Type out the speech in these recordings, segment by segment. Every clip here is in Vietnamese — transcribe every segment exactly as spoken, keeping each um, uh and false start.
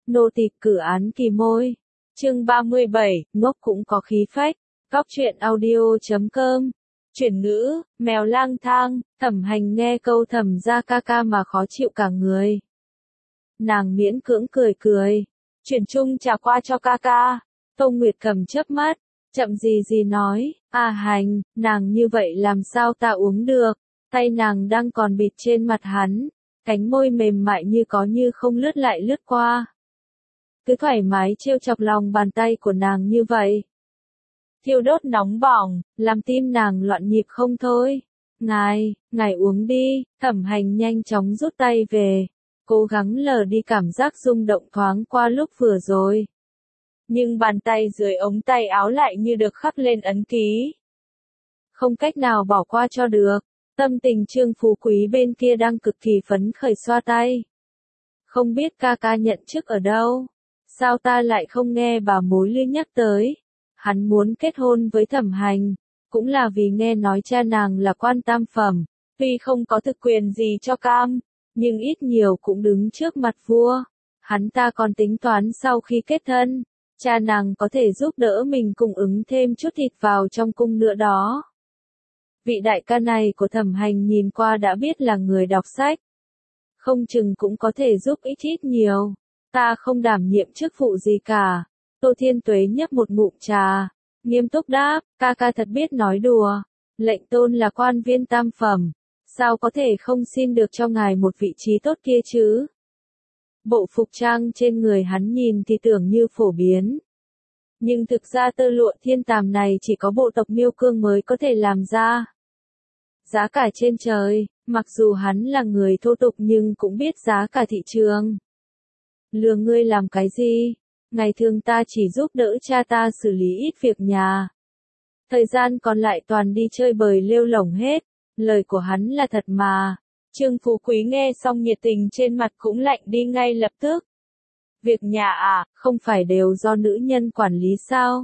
Nô tịch cử án kỳ môi. Chương ba mươi bảy, ngốc cũng có khí phách. Góc truyện audio chấm com. Chuyển ngữ, mèo lang thang, Thẩm Hành nghe câu thẩm gia ca ca mà khó chịu cả người. Nàng miễn cưỡng cười cười. Chuyển chung trà qua cho ca ca. Tô Nguyệt Cầm chớp mắt, chậm gì gì nói, à Hành, nàng như vậy làm sao ta uống được. Tay nàng đang còn bịt trên mặt hắn, cánh môi mềm mại như có như không lướt lại lướt qua. Cứ thoải mái trêu chọc lòng bàn tay của nàng như vậy. Thiêu đốt nóng bỏng, làm tim nàng loạn nhịp không thôi. Ngài, ngài uống đi, Thẩm Hành nhanh chóng rút tay về, cố gắng lờ đi cảm giác rung động thoáng qua lúc vừa rồi. Nhưng bàn tay dưới ống tay áo lại như được khắc lên ấn ký. Không cách nào bỏ qua cho được, tâm tình Trương Phú Quý bên kia đang cực kỳ phấn khởi xoa tay. Không biết ca ca nhận chức ở đâu, sao ta lại không nghe bà mối Ly nhắc tới. Hắn muốn kết hôn với Thẩm Hành, cũng là vì nghe nói cha nàng là quan tam phẩm, tuy không có thực quyền gì cho cam, nhưng ít nhiều cũng đứng trước mặt vua. Hắn ta còn tính toán sau khi kết thân, cha nàng có thể giúp đỡ mình cung ứng thêm chút thịt vào trong cung nữa đó. Vị đại ca này của Thẩm Hành nhìn qua đã biết là người đọc sách. Không chừng cũng có thể giúp ít ít nhiều. Ta không đảm nhiệm chức vụ gì cả. Tô Thiên Tuế nhấp một ngụm trà, nghiêm túc đáp, ca ca thật biết nói đùa. Lệnh tôn là quan viên tam phẩm, sao có thể không xin được cho ngài một vị trí tốt kia chứ? Bộ phục trang trên người hắn nhìn thì tưởng như phổ biến. Nhưng thực ra tơ lụa thiên tàm này chỉ có bộ tộc Miêu Cương mới có thể làm ra. Giá cả trên trời, mặc dù hắn là người thô tục nhưng cũng biết giá cả thị trường. Lừa ngươi làm cái gì? Ngày thường ta chỉ giúp đỡ cha ta xử lý ít việc nhà. Thời gian còn lại toàn đi chơi bời lêu lổng hết. Lời của hắn là thật mà. Trương Phú Quý nghe xong nhiệt tình trên mặt cũng lạnh đi ngay lập tức. Việc nhà à, không phải đều do nữ nhân quản lý sao?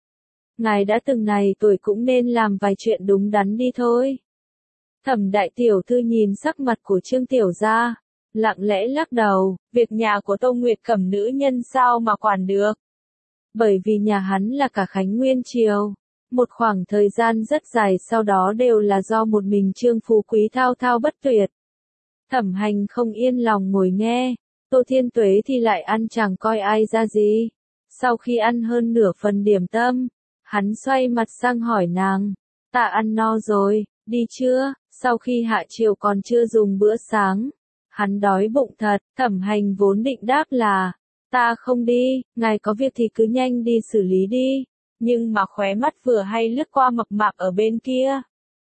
Ngài đã từng này tuổi cũng nên làm vài chuyện đúng đắn đi thôi. Thẩm đại tiểu thư nhìn sắc mặt của Trương tiểu gia, lặng lẽ lắc đầu, việc nhà của Tô Nguyệt Cầm nữ nhân sao mà quản được. Bởi vì nhà hắn là cả Khánh Nguyên Triều, một khoảng thời gian rất dài sau đó đều là do một mình Trương Phú Quý thao thao bất tuyệt. Thẩm Hành không yên lòng ngồi nghe, Tô Thiên Tuế thì lại ăn chẳng coi ai ra gì. Sau khi ăn hơn nửa phần điểm tâm, hắn xoay mặt sang hỏi nàng, ta ăn no rồi, đi chưa? Sau khi hạ triều còn chưa dùng bữa sáng. Hắn đói bụng thật, Thẩm Hành vốn định đáp là, ta không đi, ngài có việc thì cứ nhanh đi xử lý đi, nhưng mà khóe mắt vừa hay lướt qua mập mạp ở bên kia.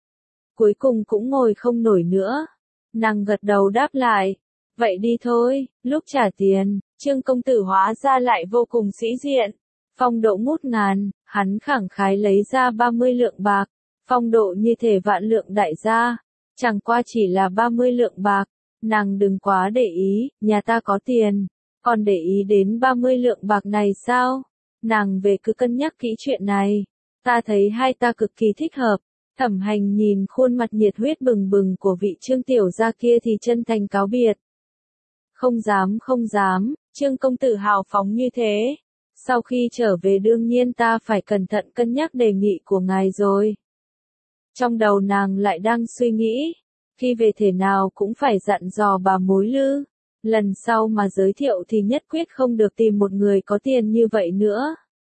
Cuối cùng cũng ngồi không nổi nữa, nàng gật đầu đáp lại, vậy đi thôi, lúc trả tiền, Trương công tử hóa ra lại vô cùng sĩ diện, phong độ ngút ngàn, hắn khẳng khái lấy ra ba mươi lượng bạc, phong độ như thể vạn lượng đại gia, chẳng qua chỉ là ba mươi lượng bạc. Nàng đừng quá để ý, nhà ta có tiền, còn để ý đến ba mươi lượng bạc này sao? Nàng về cứ cân nhắc kỹ chuyện này. Ta thấy hai ta cực kỳ thích hợp. Thẩm Hành nhìn khuôn mặt nhiệt huyết bừng bừng của vị Trương tiểu gia kia thì chân thành cáo biệt. Không dám không dám, Trương công tử hào phóng như thế. Sau khi trở về đương nhiên ta phải cẩn thận cân nhắc đề nghị của ngài rồi. Trong đầu nàng lại đang suy nghĩ. Khi về thể nào cũng phải dặn dò bà mối Lư, lần sau mà giới thiệu thì nhất quyết không được tìm một người có tiền như vậy nữa.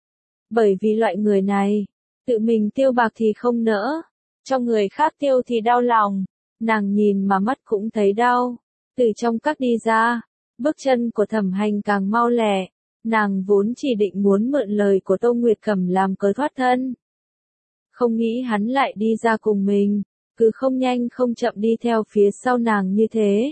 Bởi vì loại người này, tự mình tiêu bạc thì không nỡ, cho người khác tiêu thì đau lòng, nàng nhìn mà mắt cũng thấy đau. Từ trong các đi ra, bước chân của Thẩm Hành càng mau lẹ, nàng vốn chỉ định muốn mượn lời của Tô Nguyệt Cầm làm cớ thoát thân. Không nghĩ hắn lại đi ra cùng mình. Cứ không nhanh không chậm đi theo phía sau nàng như thế.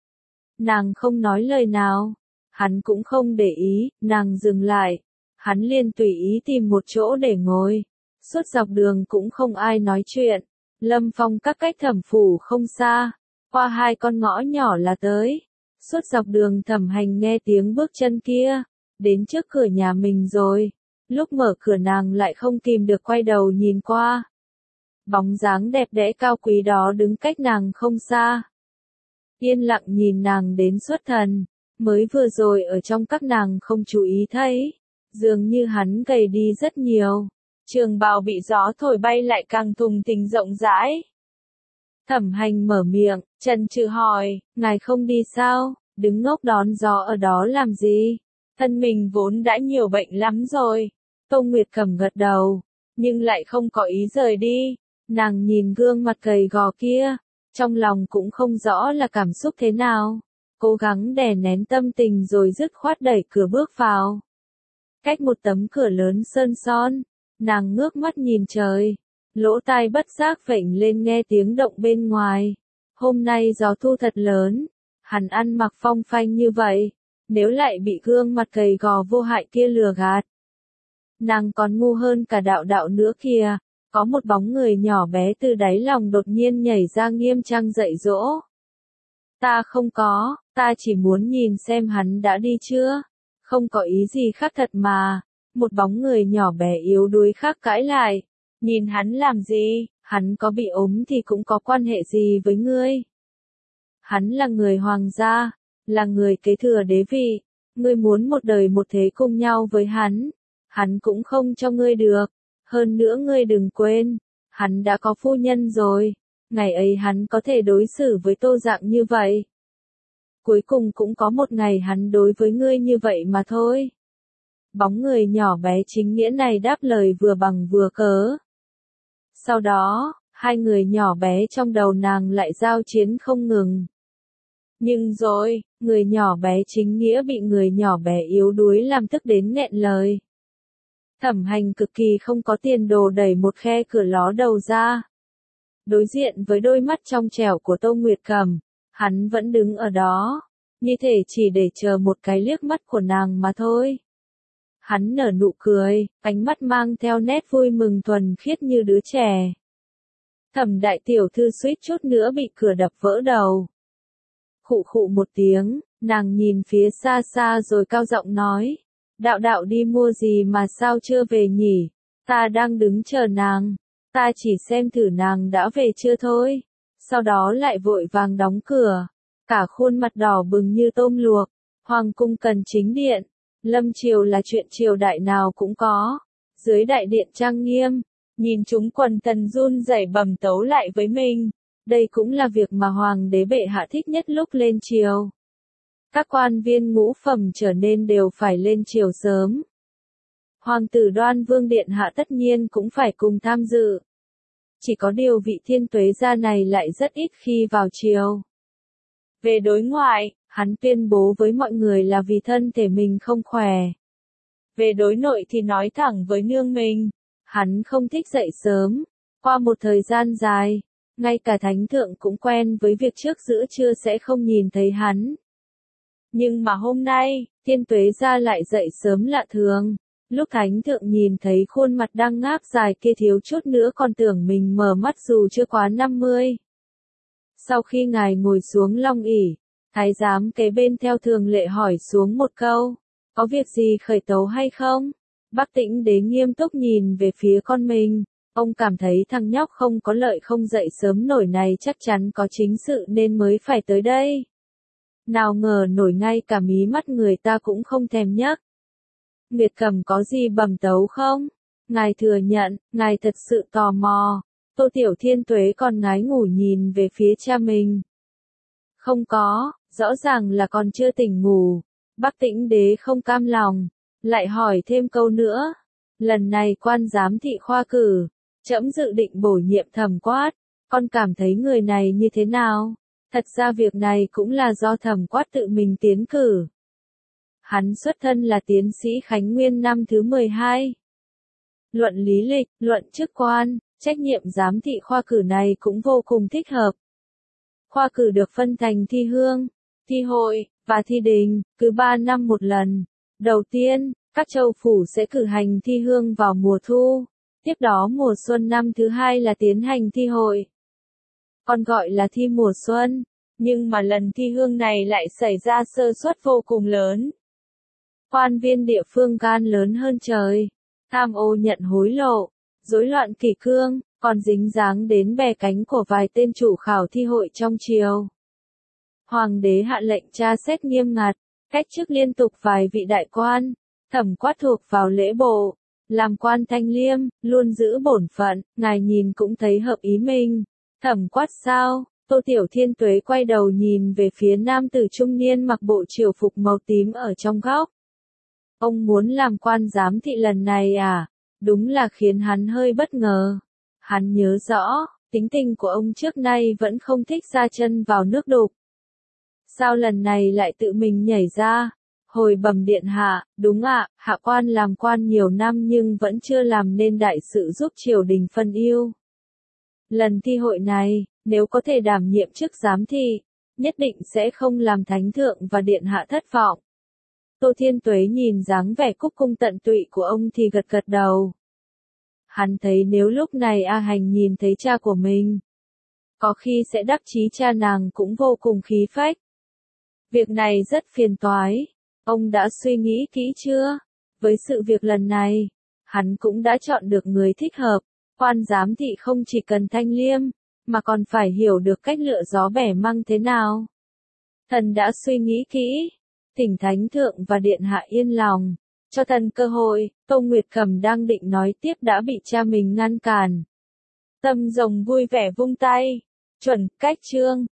Nàng không nói lời nào, hắn cũng không để ý, nàng dừng lại, hắn liền tùy ý tìm một chỗ để ngồi. Suốt dọc đường cũng không ai nói chuyện, Lâm Phong các cách Thẩm phủ không xa, qua hai con ngõ nhỏ là tới. Suốt dọc đường Thẩm Hành nghe tiếng bước chân kia, đến trước cửa nhà mình rồi, lúc mở cửa nàng lại không kìm được quay đầu nhìn qua. Bóng dáng đẹp đẽ cao quý đó đứng cách nàng không xa. Yên lặng nhìn nàng đến xuất thần, Mới vừa rồi ở trong các nàng không chú ý thấy, dường như hắn gầy đi rất nhiều. Trường bào bị gió thổi bay lại càng thùng thình rộng rãi. Thẩm Hành mở miệng, chần chừ hỏi, ngài không đi sao, đứng ngốc đón gió ở đó làm gì? Thân mình vốn đã nhiều bệnh lắm rồi. Tô Nguyệt Cầm gật đầu, nhưng lại không có ý rời đi. Nàng nhìn gương mặt gầy gò kia, trong lòng cũng không rõ là cảm xúc thế nào. Cố gắng đè nén tâm tình rồi dứt khoát đẩy cửa bước vào. Cách một tấm cửa lớn sơn son, nàng ngước mắt nhìn trời. Lỗ tai bất giác vểnh lên nghe tiếng động bên ngoài. Hôm nay gió thu thật lớn, hắn ăn mặc phong phanh như vậy, nếu lại bị gương mặt gầy gò vô hại kia lừa gạt. Nàng còn ngu hơn cả đạo đạo nữa kìa, có một bóng người nhỏ bé từ đáy lòng đột nhiên nhảy ra nghiêm trang dạy dỗ. Ta không có, ta chỉ muốn nhìn xem hắn đã đi chưa, không có ý gì khác thật mà. Một bóng người nhỏ bé yếu đuối khác cãi lại. Nhìn hắn làm gì, hắn có bị ốm thì cũng có quan hệ gì với ngươi. Hắn là người hoàng gia, là người kế thừa đế vị, ngươi muốn một đời một thế cùng nhau với hắn, hắn cũng không cho ngươi được. Hơn nữa ngươi đừng quên, hắn đã có phu nhân rồi, ngày ấy hắn có thể đối xử với Tô Dạng như vậy. Cuối cùng cũng có một ngày hắn đối với ngươi như vậy mà thôi. Bóng người nhỏ bé chính nghĩa này đáp lời vừa bằng vừa cớ. Sau đó, hai người nhỏ bé trong đầu nàng lại giao chiến không ngừng. Nhưng rồi, người nhỏ bé chính nghĩa bị người nhỏ bé yếu đuối làm tức đến nghẹn lời. Thẩm Hành cực kỳ không có tiền đồ đẩy một khe cửa ló đầu ra. Đối diện với đôi mắt trong trẻo của Tô Nguyệt Cầm, hắn vẫn đứng ở đó, như thể chỉ để chờ một cái liếc mắt của nàng mà thôi. Hắn nở nụ cười, ánh mắt mang theo nét vui mừng thuần khiết như đứa trẻ. Thẩm đại tiểu thư suýt chút nữa bị cửa đập vỡ đầu. Khụ khụ một tiếng, nàng nhìn phía xa xa rồi cao giọng nói. Đạo đạo đi mua gì mà sao chưa về nhỉ? Ta đang đứng chờ nàng. Ta chỉ xem thử nàng đã về chưa thôi. Sau đó lại vội vàng đóng cửa. Cả khuôn mặt đỏ bừng như tôm luộc. Hoàng cung cần chính điện. Lâm triều là chuyện triều đại nào cũng có. Dưới đại điện trang nghiêm, nhìn chúng quần thần run rẩy bẩm tấu lại với mình. Đây cũng là việc mà hoàng đế bệ hạ thích nhất lúc lên triều. Các quan viên ngũ phẩm trở nên đều phải lên triều sớm. Hoàng tử Đoan Vương điện hạ tất nhiên cũng phải cùng tham dự. Chỉ có điều vị Thiên Tuế gia này lại rất ít khi vào triều. Về đối ngoại, hắn tuyên bố với mọi người là vì thân thể mình không khỏe. Về đối nội thì nói thẳng với nương mình, hắn không thích dậy sớm. Qua một thời gian dài, ngay cả thánh thượng cũng quen với việc trước giữa trưa sẽ không nhìn thấy hắn. Nhưng mà hôm nay, Thiên Tuế gia lại dậy sớm lạ thường. Lúc thánh thượng nhìn thấy khuôn mặt đang ngáp dài kia thiếu chút nữa còn tưởng mình mở mắt dù chưa quá năm mươi. Sau khi ngài ngồi xuống long ỷ, thái giám kế bên theo thường lệ hỏi xuống một câu, có việc gì khởi tấu hay không? Bắc Tĩnh Đế nghiêm túc nhìn về phía con mình, ông cảm thấy thằng nhóc không có lợi không dậy sớm nổi này chắc chắn có chính sự nên mới phải tới đây. Nào ngờ nổi ngay cả mí mắt người ta cũng không thèm nhắc. Nguyệt Cầm có gì bẩm tấu không? Ngài thừa nhận, ngài thật sự tò mò. Tô Tiểu Thiên Tuế còn ngái ngủ nhìn về phía cha mình. Không có, rõ ràng là còn chưa tỉnh ngủ. Bắc Tĩnh Đế không cam lòng, lại hỏi thêm câu nữa. Lần này quan giám thị khoa cử, trẫm dự định bổ nhiệm Thẩm Quát, con cảm thấy người này như thế nào? Thật ra việc này cũng là do Thẩm Quát tự mình tiến cử. Hắn xuất thân là tiến sĩ Khánh Nguyên năm thứ mười hai. Luận lý lịch, luận chức quan, trách nhiệm giám thị khoa cử này cũng vô cùng thích hợp. Khoa cử được phân thành thi hương, thi hội, và thi đình, cứ ba năm một lần. Đầu tiên, các châu phủ sẽ cử hành thi hương vào mùa thu. Tiếp đó mùa xuân năm thứ hai là tiến hành thi hội. Còn gọi là thi mùa xuân, nhưng mà lần thi hương này lại xảy ra sơ suất vô cùng lớn. Quan viên địa phương gan lớn hơn trời, tham ô nhận hối lộ, rối loạn kỷ cương, còn dính dáng đến bè cánh của vài tên chủ khảo thi hội trong triều. Hoàng đế hạ lệnh tra xét nghiêm ngặt, cách chức liên tục vài vị đại quan, Thẩm Quát thuộc vào lễ bộ, làm quan thanh liêm, luôn giữ bổn phận, ngài nhìn cũng thấy hợp ý mình. Thẩm Quát sao? Tô Tiểu Thiên Tuế quay đầu nhìn về phía nam tử trung niên mặc bộ triều phục màu tím ở trong góc. Ông muốn làm quan giám thị lần này à? Đúng là khiến hắn hơi bất ngờ. Hắn nhớ rõ, tính tình của ông trước nay vẫn không thích ra chân vào nước đục. Sao lần này lại tự mình nhảy ra? Hồi bẩm điện hạ, đúng ạ, hạ quan làm quan nhiều năm nhưng vẫn chưa làm nên đại sự giúp triều đình phân ưu. Lần thi hội này, nếu có thể đảm nhiệm chức giám thị, nhất định sẽ không làm thánh thượng và điện hạ thất vọng. Tô Thiên Tuế nhìn dáng vẻ cúc cung tận tụy của ông thì gật gật đầu. Hắn thấy nếu lúc này A Hành nhìn thấy cha của mình, có khi sẽ đắc chí cha nàng cũng vô cùng khí phách. Việc này rất phiền toái. Ông đã suy nghĩ kỹ chưa? Với sự việc lần này, hắn cũng đã chọn được người thích hợp. Quan giám thị không chỉ cần thanh liêm, mà còn phải hiểu được cách lựa gió bẻ măng thế nào. Thần đã suy nghĩ kỹ, thỉnh thánh thượng và điện hạ yên lòng, cho thần cơ hội. Tô Nguyệt Cầm đang định nói tiếp đã bị cha mình ngăn cản. Tâm Rồng vui vẻ vung tay, chuẩn, cách chương.